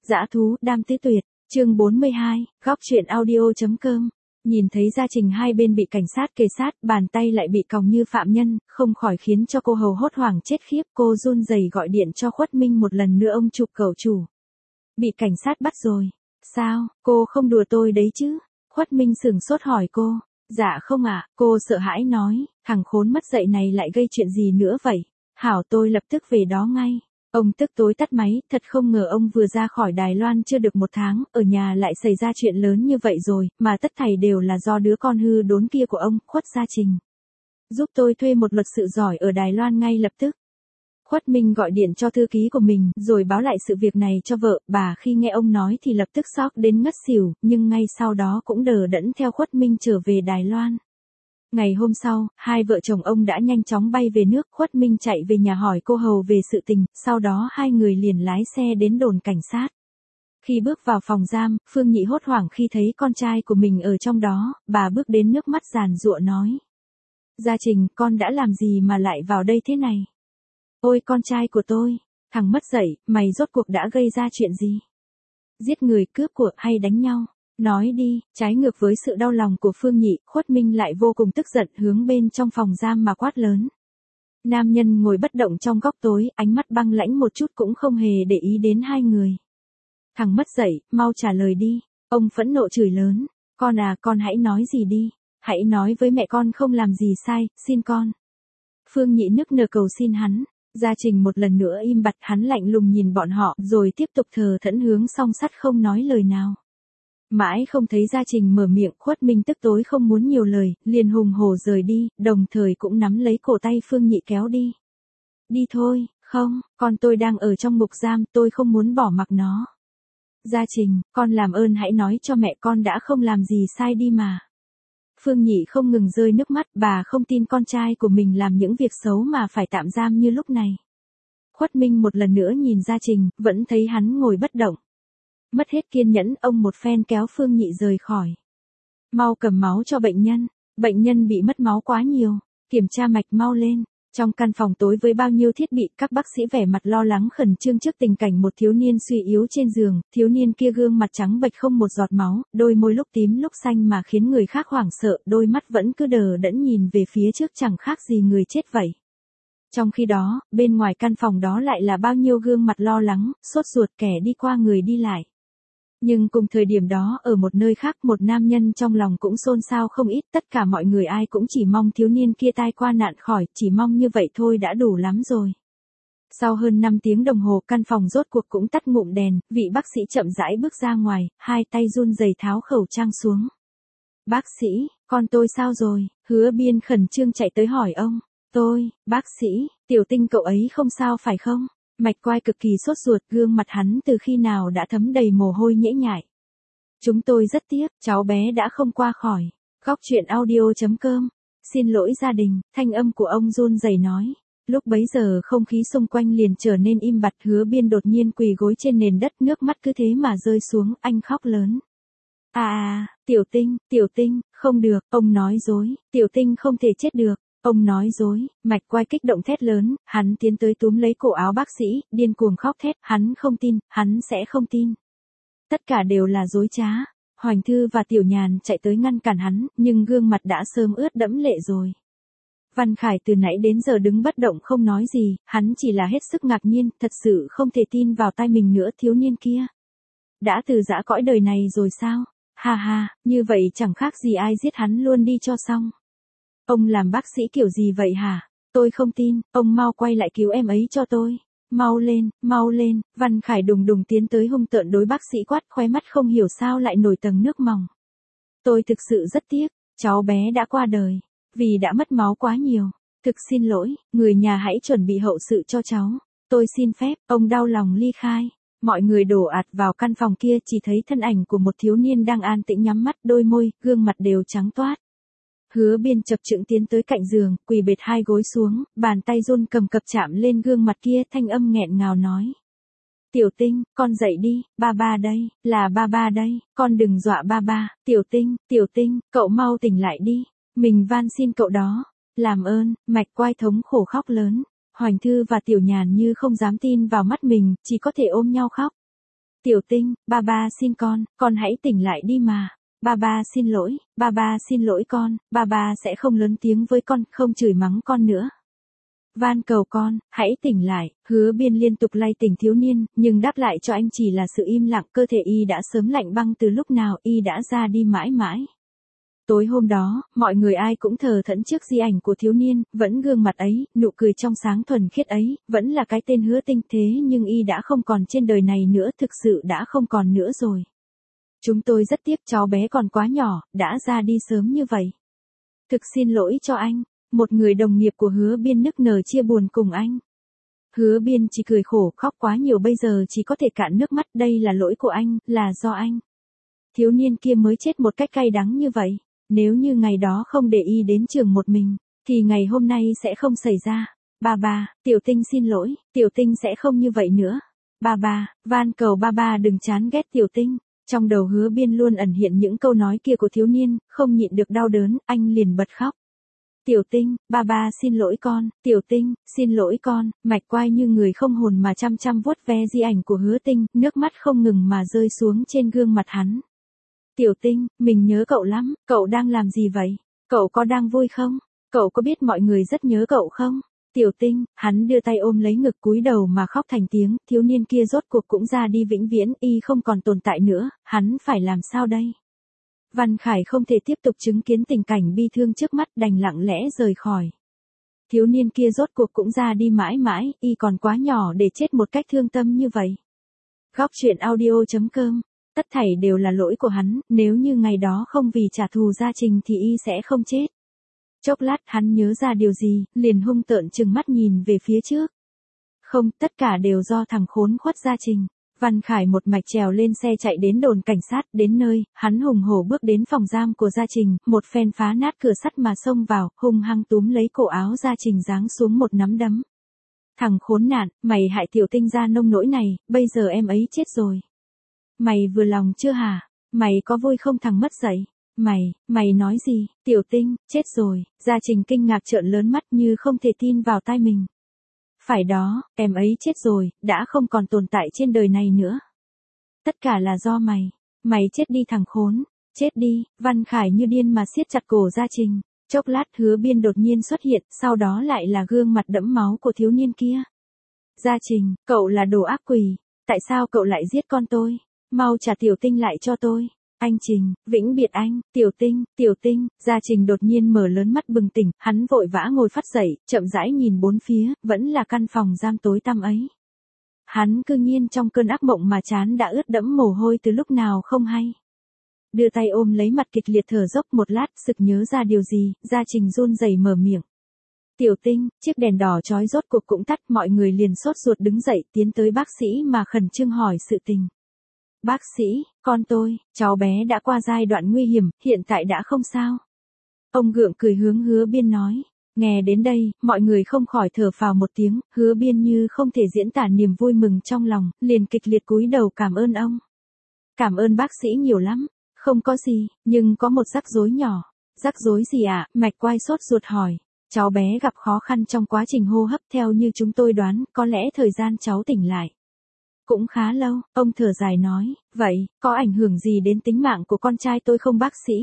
Dã thú đam tứ tuyệt, chương 42, góc truyện audio.com. Nhìn thấy gia trình hai bên bị cảnh sát kề sát, bàn tay lại bị còng như phạm nhân, không khỏi khiến cho cô hầu hốt hoảng chết khiếp. Cô run rẩy gọi điện cho Khuất Minh một lần nữa. Ông Trục cậu chủ, bị cảnh sát bắt rồi. Sao, cô không đùa tôi đấy chứ? Khuất Minh sửng sốt hỏi cô. Dạ không ạ, cô sợ hãi nói, thằng khốn mất dạy này lại gây chuyện gì nữa vậy? Hảo, tôi lập tức về đó ngay. Ông tức tối tắt máy, thật không ngờ ông vừa ra khỏi Đài Loan chưa được một tháng, ở nhà lại xảy ra chuyện lớn như vậy rồi, mà tất thảy đều là do đứa con hư đốn kia của ông, Khuất Gia Trình. Giúp tôi thuê một luật sư giỏi ở Đài Loan ngay lập tức. Khuất Minh gọi điện cho thư ký của mình, rồi báo lại sự việc này cho vợ. Bà khi nghe ông nói thì lập tức sốc đến ngất xỉu, nhưng ngay sau đó cũng đờ đẫn theo Khuất Minh trở về Đài Loan. Ngày hôm sau, hai vợ chồng ông đã nhanh chóng bay về nước. Khuất Minh chạy về nhà hỏi cô hầu về sự tình, sau đó hai người liền lái xe đến đồn cảnh sát. Khi bước vào phòng giam, Phương Nhị hốt hoảng khi thấy con trai của mình ở trong đó, bà bước đến nước mắt giàn giụa nói. Gia Trình, con đã làm gì mà lại vào đây thế này? Ôi con trai của tôi, thằng mất dạy, mày rốt cuộc đã gây ra chuyện gì? Giết người, cướp của hay đánh nhau? Nói đi. Trái ngược với sự đau lòng của Phương Nhị, Khuất Minh lại vô cùng tức giận, hướng bên trong phòng giam mà quát lớn. Nam nhân ngồi bất động trong góc tối, ánh mắt băng lãnh một chút cũng không hề để ý đến hai người. Thằng mất dạy, mau trả lời đi. Ông phẫn nộ chửi lớn. Con à, con hãy nói gì đi. Hãy nói với mẹ con không làm gì sai, xin con. Phương Nhị nức nở cầu xin hắn. Gia Trình một lần nữa im bặt, hắn lạnh lùng nhìn bọn họ, rồi tiếp tục thờ thẫn hướng song sắt không nói lời nào. Mãi không thấy Gia Trình mở miệng, Khuất Minh tức tối không muốn nhiều lời, liền hùng hổ rời đi, đồng thời cũng nắm lấy cổ tay Phương Nhị kéo đi. Đi thôi, không, con tôi đang ở trong ngục giam, tôi không muốn bỏ mặc nó. Gia Trình, con làm ơn hãy nói cho mẹ con đã không làm gì sai đi mà. Phương Nhị không ngừng rơi nước mắt, bà không tin con trai của mình làm những việc xấu mà phải tạm giam như lúc này. Khuất Minh một lần nữa nhìn Gia Trình, vẫn thấy hắn ngồi bất động. Mất hết kiên nhẫn, ông một phen kéo Phương Nhị rời khỏi. Mau cầm máu cho bệnh nhân bị mất máu quá nhiều, kiểm tra mạch mau lên. Trong căn phòng tối với bao nhiêu thiết bị, các bác sĩ vẻ mặt lo lắng khẩn trương trước tình cảnh một thiếu niên suy yếu trên giường. Thiếu niên kia gương mặt trắng bệch không một giọt máu, đôi môi lúc tím lúc xanh mà khiến người khác hoảng sợ, đôi mắt vẫn cứ đờ đẫn nhìn về phía trước chẳng khác gì người chết vậy. Trong khi đó, bên ngoài căn phòng đó lại là bao nhiêu gương mặt lo lắng, sốt ruột kẻ đi qua người đi lại. Nhưng cùng thời điểm đó, ở một nơi khác, một nam nhân trong lòng cũng xôn xao không ít, tất cả mọi người ai cũng chỉ mong thiếu niên kia tai qua nạn khỏi, chỉ mong như vậy thôi đã đủ lắm rồi. Sau hơn 5 tiếng đồng hồ, căn phòng rốt cuộc cũng tắt ngụm đèn, vị bác sĩ chậm rãi bước ra ngoài, hai tay run rẩy tháo khẩu trang xuống. Bác sĩ, con tôi sao rồi? Hứa Biên khẩn trương chạy tới hỏi ông. Bác sĩ, Tiểu Tinh cậu ấy không sao phải không? Mạch Quai cực kỳ sốt ruột, gương mặt hắn từ khi nào đã thấm đầy mồ hôi nhễ nhại. Chúng tôi rất tiếc, cháu bé đã không qua khỏi. Góc truyện audio.com. Xin lỗi gia đình, thanh âm của ông run rẩy nói. Lúc bấy giờ không khí xung quanh liền trở nên im bặt. Hứa Biên đột nhiên quỳ gối trên nền đất, nước mắt cứ thế mà rơi xuống, anh khóc lớn. Tiểu Tinh, không được, ông nói dối, Tiểu Tinh không thể chết được. Ông nói dối, Mạch Quai kích động thét lớn, hắn tiến tới túm lấy cổ áo bác sĩ, điên cuồng khóc thét, hắn không tin, hắn sẽ không tin. Tất cả đều là dối trá. Hoành Thư và Tiểu Nhàn chạy tới ngăn cản hắn, nhưng gương mặt đã sớm ướt đẫm lệ rồi. Văn Khải từ nãy đến giờ đứng bất động không nói gì, hắn chỉ là hết sức ngạc nhiên, thật sự không thể tin vào tai mình nữa. Thiếu niên kia đã từ giã cõi đời này rồi sao? Ha ha, như vậy chẳng khác gì ai giết hắn luôn đi cho xong. Ông làm bác sĩ kiểu gì vậy hả? Tôi không tin, ông mau quay lại cứu em ấy cho tôi. Mau lên, Văn Khải đùng đùng tiến tới hung tợn đối bác sĩ quát, khóe mắt không hiểu sao lại nổi tầng nước mòng. Tôi thực sự rất tiếc, cháu bé đã qua đời, vì đã mất máu quá nhiều. Thực xin lỗi, người nhà hãy chuẩn bị hậu sự cho cháu. Tôi xin phép, ông đau lòng ly khai. Mọi người đổ ạt vào căn phòng kia, chỉ thấy thân ảnh của một thiếu niên đang an tĩnh nhắm mắt, đôi môi, gương mặt đều trắng toát. Hứa Biên chập chững tiến tới cạnh giường, quỳ bệt hai gối xuống, bàn tay run cầm cập chạm lên gương mặt kia, thanh âm nghẹn ngào nói. Tiểu Tinh, con dậy đi, ba ba đây, là ba ba đây, con đừng dọa ba ba. Tiểu Tinh, cậu mau tỉnh lại đi, mình van xin cậu đó, làm ơn. Mạch Quai thống khổ khóc lớn. Hoành Thư và Tiểu Nhàn như không dám tin vào mắt mình, chỉ có thể ôm nhau khóc. Tiểu Tinh, ba ba xin con hãy tỉnh lại đi mà. Ba ba xin lỗi con, ba ba sẽ không lớn tiếng với con, không chửi mắng con nữa. Van cầu con, hãy tỉnh lại, Hứa Biên liên tục lay tỉnh thiếu niên, nhưng đáp lại cho anh chỉ là sự im lặng, cơ thể y đã sớm lạnh băng từ lúc nào, y đã ra đi mãi mãi. Tối hôm đó, mọi người ai cũng thờ thẫn trước di ảnh của thiếu niên, vẫn gương mặt ấy, nụ cười trong sáng thuần khiết ấy, vẫn là cái tên Hứa Tinh, thế nhưng y đã không còn trên đời này nữa, thực sự đã không còn nữa rồi. Chúng tôi rất tiếc cháu bé còn quá nhỏ, đã ra đi sớm như vậy. Thực xin lỗi cho anh, một người đồng nghiệp của Hứa Biên nức nở chia buồn cùng anh. Hứa Biên chỉ cười khổ, khóc quá nhiều bây giờ chỉ có thể cạn nước mắt, đây là lỗi của anh, là do anh. Thiếu niên kia mới chết một cách cay đắng như vậy, nếu như ngày đó không để y đến trường một mình, thì ngày hôm nay sẽ không xảy ra. Ba ba, Tiểu Tinh xin lỗi, Tiểu Tinh sẽ không như vậy nữa. Ba ba, van cầu ba ba đừng chán ghét Tiểu Tinh. Trong đầu Hứa Biên luôn ẩn hiện những câu nói kia của thiếu niên, không nhịn được đau đớn, anh liền bật khóc. Tiểu Tinh, ba ba xin lỗi con, Tiểu Tinh, xin lỗi con, Mạch Quai như người không hồn mà chăm chăm vuốt ve di ảnh của Hứa Tinh, nước mắt không ngừng mà rơi xuống trên gương mặt hắn. Tiểu Tinh, mình nhớ cậu lắm, cậu đang làm gì vậy? Cậu có đang vui không? Cậu có biết mọi người rất nhớ cậu không? Tiểu Tinh, hắn đưa tay ôm lấy ngực cúi đầu mà khóc thành tiếng, thiếu niên kia rốt cuộc cũng ra đi vĩnh viễn, y không còn tồn tại nữa, hắn phải làm sao đây? Văn Khải không thể tiếp tục chứng kiến tình cảnh bi thương trước mắt, đành lặng lẽ rời khỏi. Thiếu niên kia rốt cuộc cũng ra đi mãi mãi, y còn quá nhỏ để chết một cách thương tâm như vậy. Góc truyện audio.com. Tất thảy đều là lỗi của hắn, nếu như ngày đó không vì trả thù Gia Trình thì y sẽ không chết. Chốc lát hắn nhớ ra điều gì, liền hung tợn trừng mắt nhìn về phía trước. Không, tất cả đều do thằng khốn khuất Gia Trình. Văn Khải một mạch trèo lên xe chạy đến đồn cảnh sát, đến nơi, hắn hùng hổ bước đến phòng giam của Gia Trình, một phen phá nát cửa sắt mà xông vào, hung hăng túm lấy cổ áo Gia Trình giáng xuống một nắm đấm. Thằng khốn nạn, mày hại Tiểu Tinh ra nông nỗi này, bây giờ em ấy chết rồi. Mày vừa lòng chưa hả? Mày có vui không thằng mất dạy? Mày nói gì? Tiểu Tinh, chết rồi. Gia Trình kinh ngạc trợn lớn mắt như không thể tin vào tai mình. Phải đó, em ấy chết rồi, đã không còn tồn tại trên đời này nữa. Tất cả là do mày. Mày chết đi thằng khốn. Chết đi, Văn Khải như điên mà siết chặt cổ Gia Trình. Chốc lát Hứa Biên đột nhiên xuất hiện, sau đó lại là gương mặt đẫm máu của thiếu niên kia. Gia Trình, cậu là đồ ác quỷ. Tại sao cậu lại giết con tôi? Mau trả Tiểu Tinh lại cho tôi. Anh Trình, vĩnh biệt anh, Tiểu Tinh, Gia Trình đột nhiên mở lớn mắt bừng tỉnh, hắn vội vã ngồi phắt dậy, chậm rãi nhìn bốn phía, vẫn là căn phòng giam tối tăm ấy. Hắn cư nhiên trong cơn ác mộng mà trán đã ướt đẫm mồ hôi từ lúc nào không hay. Đưa tay ôm lấy mặt kịch liệt thở dốc một lát, sực nhớ ra điều gì, Gia Trình run rẩy mở miệng. Tiểu Tinh, chiếc đèn đỏ chói rốt cuộc cũng tắt, mọi người liền sốt ruột đứng dậy tiến tới bác sĩ mà khẩn trương hỏi sự tình. Bác sĩ, con tôi, cháu bé đã qua giai đoạn nguy hiểm, hiện tại đã không sao. Ông gượng cười hướng Hứa Biên nói. Nghe đến đây, mọi người không khỏi thở phào một tiếng, Hứa Biên như không thể diễn tả niềm vui mừng trong lòng, liền kịch liệt cúi đầu cảm ơn ông. Cảm ơn bác sĩ nhiều lắm, không có gì, nhưng có một rắc rối nhỏ. Rắc rối gì ạ? Mạch Quai sốt ruột hỏi. Cháu bé gặp khó khăn trong quá trình hô hấp, theo như chúng tôi đoán, có lẽ thời gian cháu tỉnh lại cũng khá lâu. Ông thở dài nói, vậy, có ảnh hưởng gì đến tính mạng của con trai tôi không bác sĩ?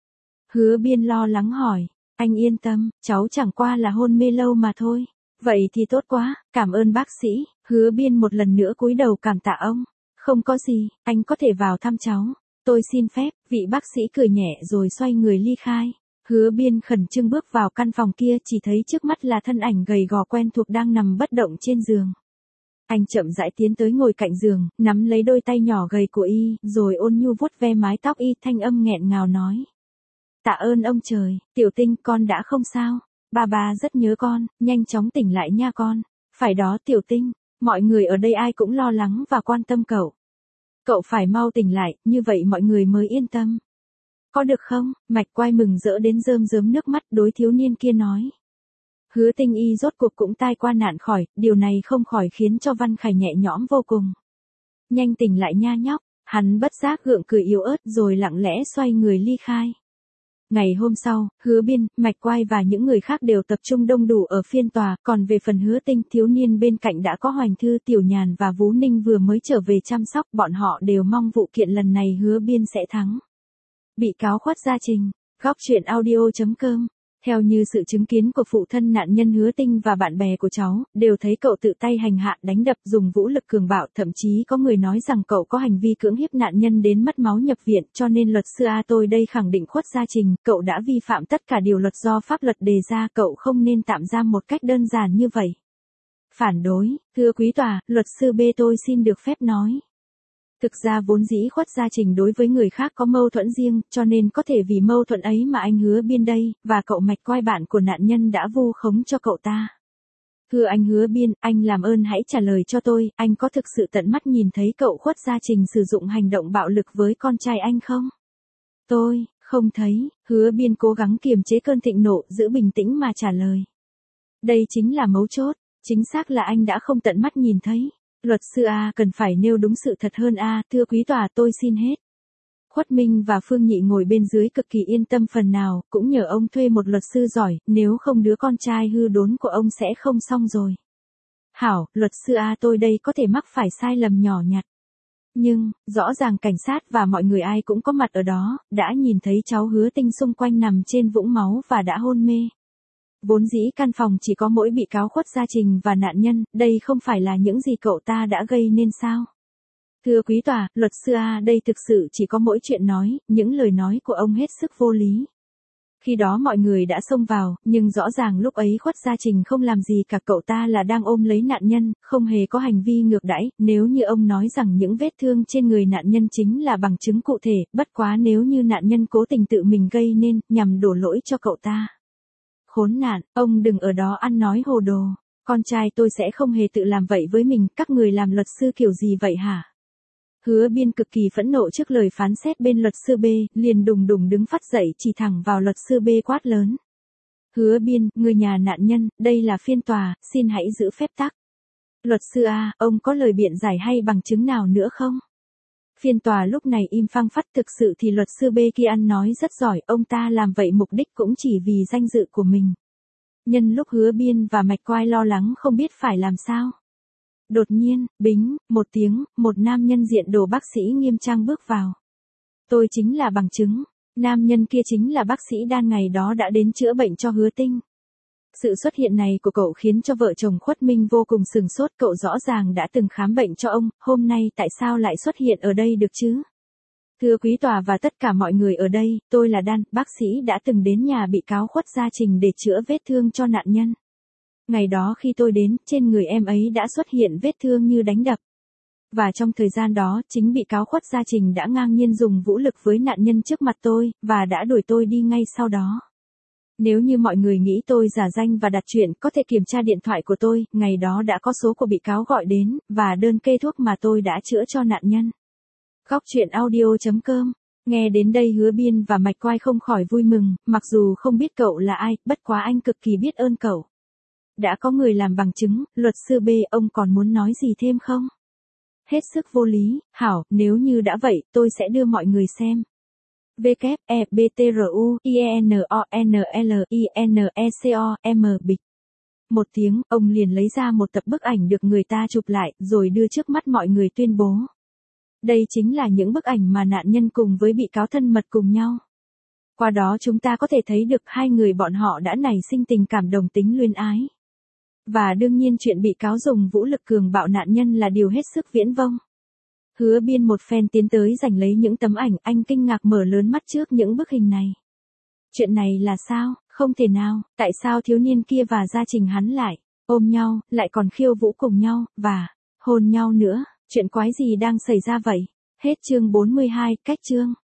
Hứa Biên lo lắng hỏi, anh yên tâm, cháu chẳng qua là hôn mê lâu mà thôi. Vậy thì tốt quá, cảm ơn bác sĩ. Hứa Biên một lần nữa cúi đầu cảm tạ ông. Không có gì, anh có thể vào thăm cháu. Tôi xin phép, vị bác sĩ cười nhẹ rồi xoay người ly khai. Hứa Biên khẩn trương bước vào căn phòng kia, chỉ thấy trước mắt là thân ảnh gầy gò quen thuộc đang nằm bất động trên giường. Anh chậm rãi tiến tới ngồi cạnh giường, nắm lấy đôi tay nhỏ gầy của y, rồi ôn nhu vuốt ve mái tóc y, thanh âm nghẹn ngào nói. Tạ ơn ông trời, Tiểu Tinh, con đã không sao. Ba ba rất nhớ con, nhanh chóng tỉnh lại nha con. Phải đó Tiểu Tinh, mọi người ở đây ai cũng lo lắng và quan tâm cậu. Cậu phải mau tỉnh lại, như vậy mọi người mới yên tâm. Có được không? Mạch Quai mừng rỡ đến rơm rớm nước mắt, đối thiếu niên kia nói. Hứa Tinh y rốt cuộc cũng tai qua nạn khỏi, điều này không khỏi khiến cho Văn Khải nhẹ nhõm vô cùng. Nhanh tỉnh lại nha nhóc, hắn bất giác gượng cười yếu ớt rồi lặng lẽ xoay người ly khai. Ngày hôm sau, Hứa Biên, Mạch Quai và những người khác đều tập trung đông đủ ở phiên tòa, còn về phần Hứa Tinh, thiếu niên bên cạnh đã có Hoành Thư, Tiểu Nhàn và Vú Ninh vừa mới trở về chăm sóc, bọn họ đều mong vụ kiện lần này Hứa Biên sẽ thắng. Bị cáo khuất gia trình, góc truyện audio.com. Theo như sự chứng kiến của phụ thân nạn nhân Hứa Tinh và bạn bè của cháu, đều thấy cậu tự tay hành hạ đánh đập dùng vũ lực cường bạo, thậm chí có người nói rằng cậu có hành vi cưỡng hiếp nạn nhân đến mất máu nhập viện, cho nên luật sư A tôi đây khẳng định khuất gia trình, cậu đã vi phạm tất cả điều luật do pháp luật đề ra, cậu không nên tạm giam một cách đơn giản như vậy. Phản đối, thưa quý tòa, luật sư B tôi xin được phép nói. Thực ra vốn dĩ khuất gia trình đối với người khác có mâu thuẫn riêng, cho nên có thể vì mâu thuẫn ấy mà anh Hứa Biên đây, và cậu Mạch Quai bạn của nạn nhân đã vu khống cho cậu ta. Thưa anh Hứa Biên, anh làm ơn hãy trả lời cho tôi, anh có thực sự tận mắt nhìn thấy cậu khuất gia trình sử dụng hành động bạo lực với con trai anh không? Tôi, không thấy, Hứa Biên cố gắng kiềm chế cơn thịnh nộ, giữ bình tĩnh mà trả lời. Đây chính là mấu chốt, chính xác là anh đã không tận mắt nhìn thấy. Luật sư A cần phải nêu đúng sự thật hơn A, thưa quý tòa tôi xin hết. Khuất Minh và Phương Nhị ngồi bên dưới cực kỳ yên tâm phần nào, cũng nhờ ông thuê một luật sư giỏi, nếu không đứa con trai hư đốn của ông sẽ không xong rồi. Hảo, luật sư A tôi đây có thể mắc phải sai lầm nhỏ nhặt. Nhưng, rõ ràng cảnh sát và mọi người ai cũng có mặt ở đó, đã nhìn thấy cháu Hứa Tinh xung quanh nằm trên vũng máu và đã hôn mê. Vốn dĩ căn phòng chỉ có mỗi bị cáo khuất gia trình và nạn nhân, đây không phải là những gì cậu ta đã gây nên sao? Thưa quý tòa, luật sư A đây thực sự chỉ có mỗi chuyện nói, những lời nói của ông hết sức vô lý. Khi đó mọi người đã xông vào, nhưng rõ ràng lúc ấy khuất gia trình không làm gì cả, cậu ta là đang ôm lấy nạn nhân, không hề có hành vi ngược đãi. Nếu như ông nói rằng những vết thương trên người nạn nhân chính là bằng chứng cụ thể, bất quá nếu như nạn nhân cố tình tự mình gây nên, nhằm đổ lỗi cho cậu ta. Khốn nạn, ông đừng ở đó ăn nói hồ đồ, con trai tôi sẽ không hề tự làm vậy với mình, các người làm luật sư kiểu gì vậy hả? Hứa Biên cực kỳ phẫn nộ trước lời phán xét bên luật sư B, liền đùng đùng đứng phát dậy chỉ thẳng vào luật sư B quát lớn. Hứa Biên, người nhà nạn nhân, đây là phiên tòa, xin hãy giữ phép tắc. Luật sư A, ông có lời biện giải hay bằng chứng nào nữa không? Phiên tòa lúc này im phăng phắc, thực sự thì luật sư B kia ăn nói rất giỏi, ông ta làm vậy mục đích cũng chỉ vì danh dự của mình. Nhân lúc Hứa Biên và Mạch Quai lo lắng không biết phải làm sao. Đột nhiên, bính, một tiếng, một nam nhân diện đồ bác sĩ nghiêm trang bước vào. Tôi chính là bằng chứng, nam nhân kia chính là bác sĩ Đan ngày đó đã đến chữa bệnh cho Hứa Tinh. Sự xuất hiện này của cậu khiến cho vợ chồng Khuất Minh vô cùng sửng sốt, cậu rõ ràng đã từng khám bệnh cho ông, hôm nay tại sao lại xuất hiện ở đây được chứ? Thưa quý tòa và tất cả mọi người ở đây, tôi là Đan, bác sĩ đã từng đến nhà bị cáo khuất gia trình để chữa vết thương cho nạn nhân. Ngày đó khi tôi đến, trên người em ấy đã xuất hiện vết thương như đánh đập. Và trong thời gian đó, chính bị cáo khuất gia trình đã ngang nhiên dùng vũ lực với nạn nhân trước mặt tôi, và đã đuổi tôi đi ngay sau đó. Nếu như mọi người nghĩ tôi giả danh và đặt chuyện, có thể kiểm tra điện thoại của tôi, ngày đó đã có số của bị cáo gọi đến, và đơn kê thuốc mà tôi đã chữa cho nạn nhân. Góc truyện audio.com. Nghe đến đây Hứa Biên và Mạch Quai không khỏi vui mừng, mặc dù không biết cậu là ai, bất quá anh cực kỳ biết ơn cậu. Đã có người làm bằng chứng, luật sư B, ông còn muốn nói gì thêm không? Hết sức vô lý, hảo, nếu như đã vậy, tôi sẽ đưa mọi người xem. WEBTRUINONLINECOM bịch. Một tiếng, ông liền lấy ra một tập bức ảnh được người ta chụp lại, rồi đưa trước mắt mọi người tuyên bố. Đây chính là những bức ảnh mà nạn nhân cùng với bị cáo thân mật cùng nhau. Qua đó chúng ta có thể thấy được hai người bọn họ đã nảy sinh tình cảm đồng tính luyến ái. Và đương nhiên chuyện bị cáo dùng vũ lực cường bạo nạn nhân là điều hết sức viển vông. Hứa Biên một phen tiến tới giành lấy những tấm ảnh, anh kinh ngạc mở lớn mắt trước những bức hình này. Chuyện này là sao? Không thể nào, tại sao thiếu niên kia và gia trình hắn lại ôm nhau, lại còn khiêu vũ cùng nhau, và hôn nhau nữa, chuyện quái gì đang xảy ra vậy? Hết chương 42, cách chương.